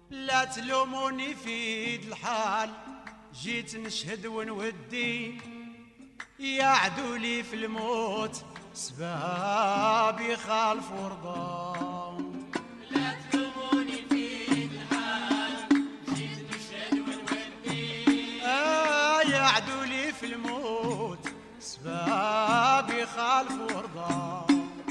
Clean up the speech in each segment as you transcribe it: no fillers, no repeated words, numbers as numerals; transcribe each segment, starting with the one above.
لا تلوموني في الحال، جيت نشهد ونودي، يا عدولي في الموت سبابي خالف ورضا. لا تلوموني في الحال، جيت نشهد ونودي، يا عدولي في الموت سبابي خالف ورضا.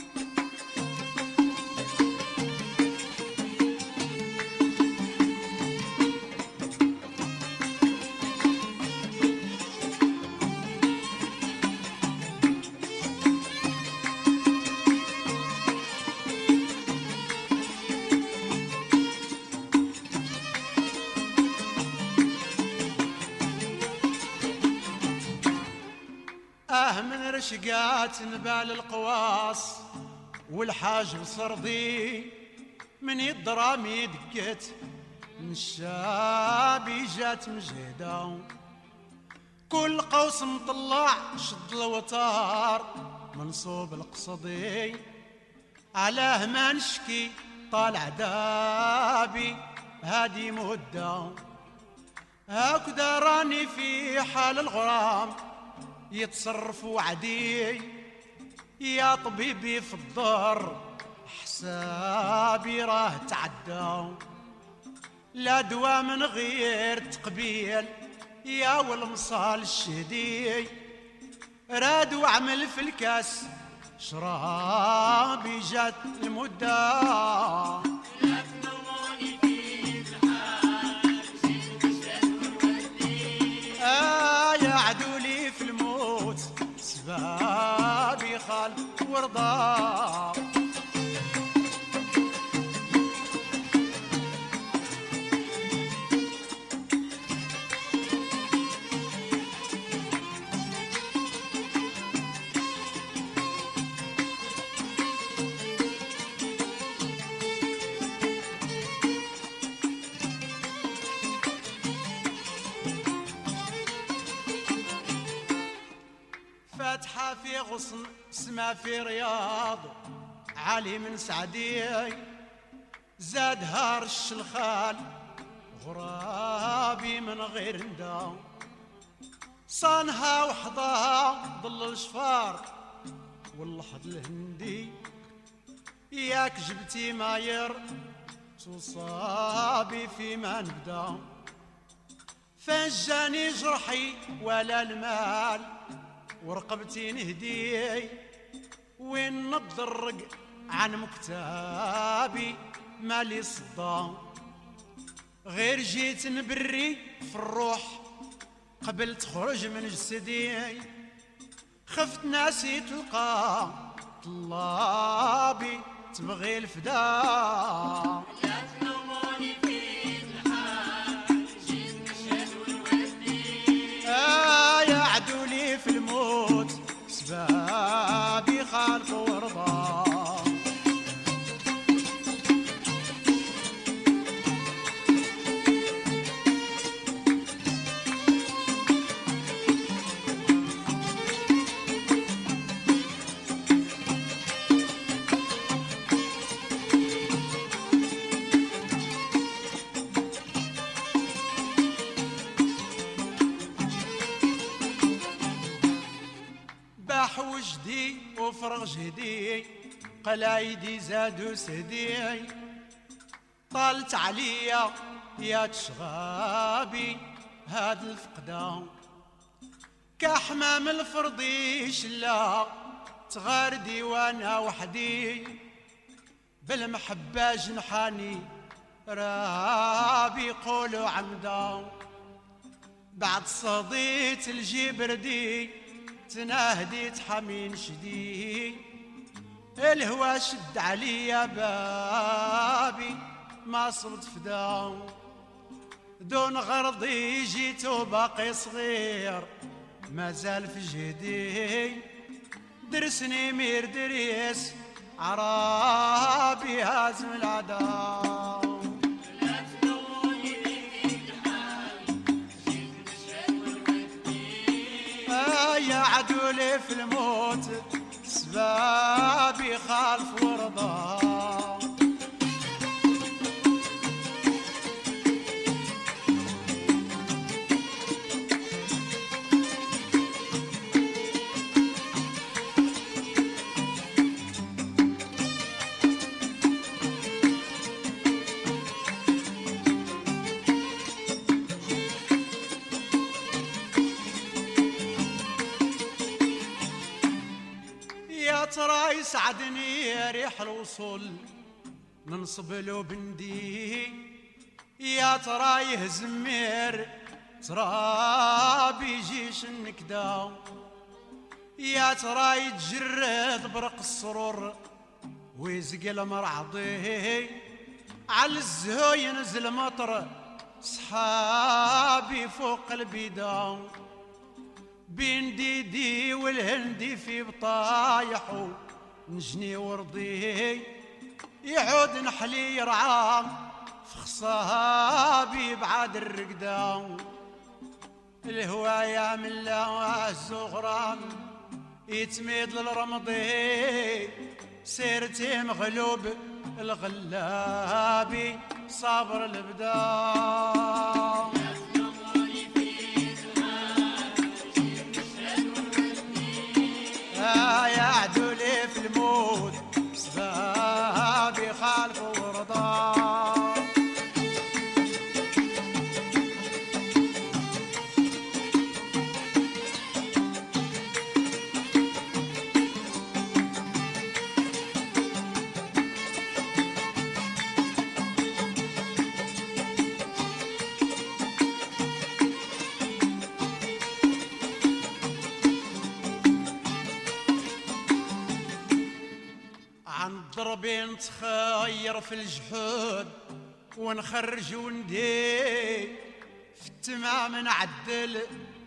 من رشقات نبال القواص والحاجب صرضي، من يضرامي دقت من الشابي جات مجهدة، كل قوس مطلع شد الوتار منصوب القصدي، علاه ما نشكي طالع دابي هادي مدة، هكذا راني في حال الغرام يتصرف وعدي، يا طبيبي في الدار حسابي راه تعدى، لا دوا من غير تقبيل يا والمصال الشهدي، راد وعمل في الكاس شرابي جات المدة. لا تلوموني في الحال، جيت نشهد ونودي، يا عدولي في الموت سبابي خالف ورضا. فاتحة في غصن سما في رياض علي من سعدي، زاد هارش الخال غرابي من غير ندى، صانها وحضاها ظل الشفار واللحظ الهندي، ياك جبتي ماير تصابي فيما نبدا، فجاني جرحي ولا المال ورقبتي نهدي، وين نضرق عن مكتابي مالي صدا، غير جيت نبري في الروح قبل تخرج من جسدي، خفت ناسي تلقى طلابي تبغي الفدا. لا تلوموني في الحال، جيت نشهد ونودي، يا عدولي في الموت سبابي خالف ورضا. باح وجدي وفرغ جهدي، قلايدي زادوا سهدي، طالت عليا يا تشغابي هاد الفقدة، كحمام الفرضي شلا تغاردي وانا وحدي، بالمحبة جنحاني رابي قولوا عمدا، بعد صديت الجبردي تناهدي تحمين شدي، الهوى شد عليا بابي ما صرت فدا، دون غرضي جيت وباقي صغير ما زال في جهدي، درسني مير دريس عرابي هازم العدا. لا تلوموني في الحال، جيت نشهد ونودي، يا عدولي في الموت سبابي خالف ورضا. يسعدني ريح الوصول ننصب له بندي يا ترى يهزمير ترى بيجيش النكدا يا ترى يتجرد برق السرور ويزقل مرعضي على الزهو ينزل مطر صحابي فوق البيدا بين ديدي والهندي في بطايحو نجني ورضي يعود نحلي يرعى في خصابي بعد الرقدة الهواية من لا الزغران يتميد للرمضي سيرتي مغلوب الغلابي صابر البدا يا عدولي في الموت سبابي خالف ورضا ضربي نتخير في الجحود ونخرج وندي في التمام نعدل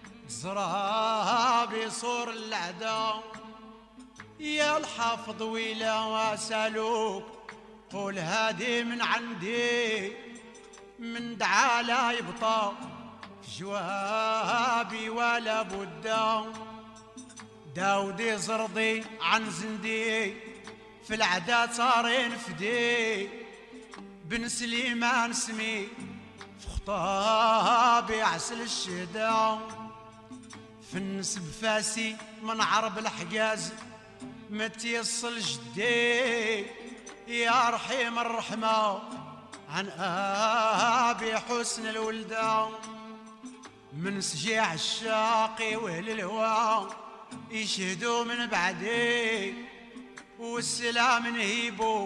زرابي صور العدا يا الحافظ ويلا واسالوك قول هادي من عندي من دعا لا يبطى في جوابي ولا بدا داودي زرضي عن زندي في العدا صارين فدي بن سليمان سمي في خطابي عسل الشهدا في النسب فاسي من عرب الحجاز متيصل جدي يا رحيم الرحمة عن أبي حسن الولدة من سجيع الشاقي وأهل الهوى يشهدوا من بعدي والسلام نهيبو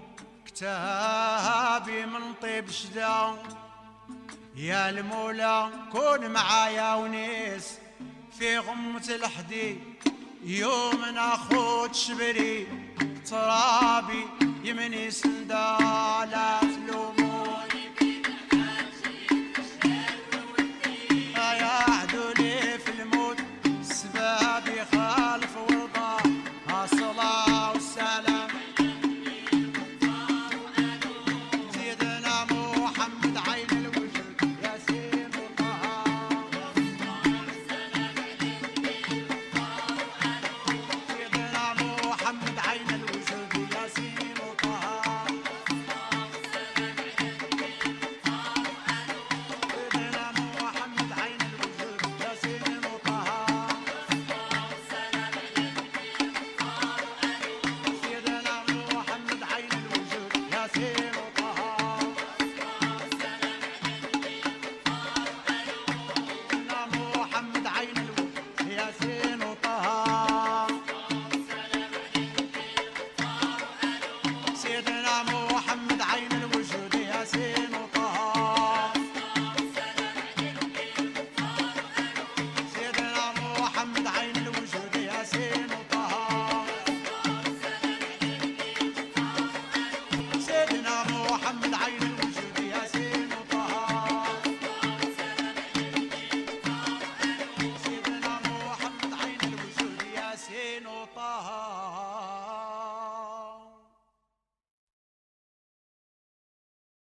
كتابي من طيب شدا يا المولى كون معايا ونيس في غمة الحدي يوم ناخد شبري ترابي يمني سندالات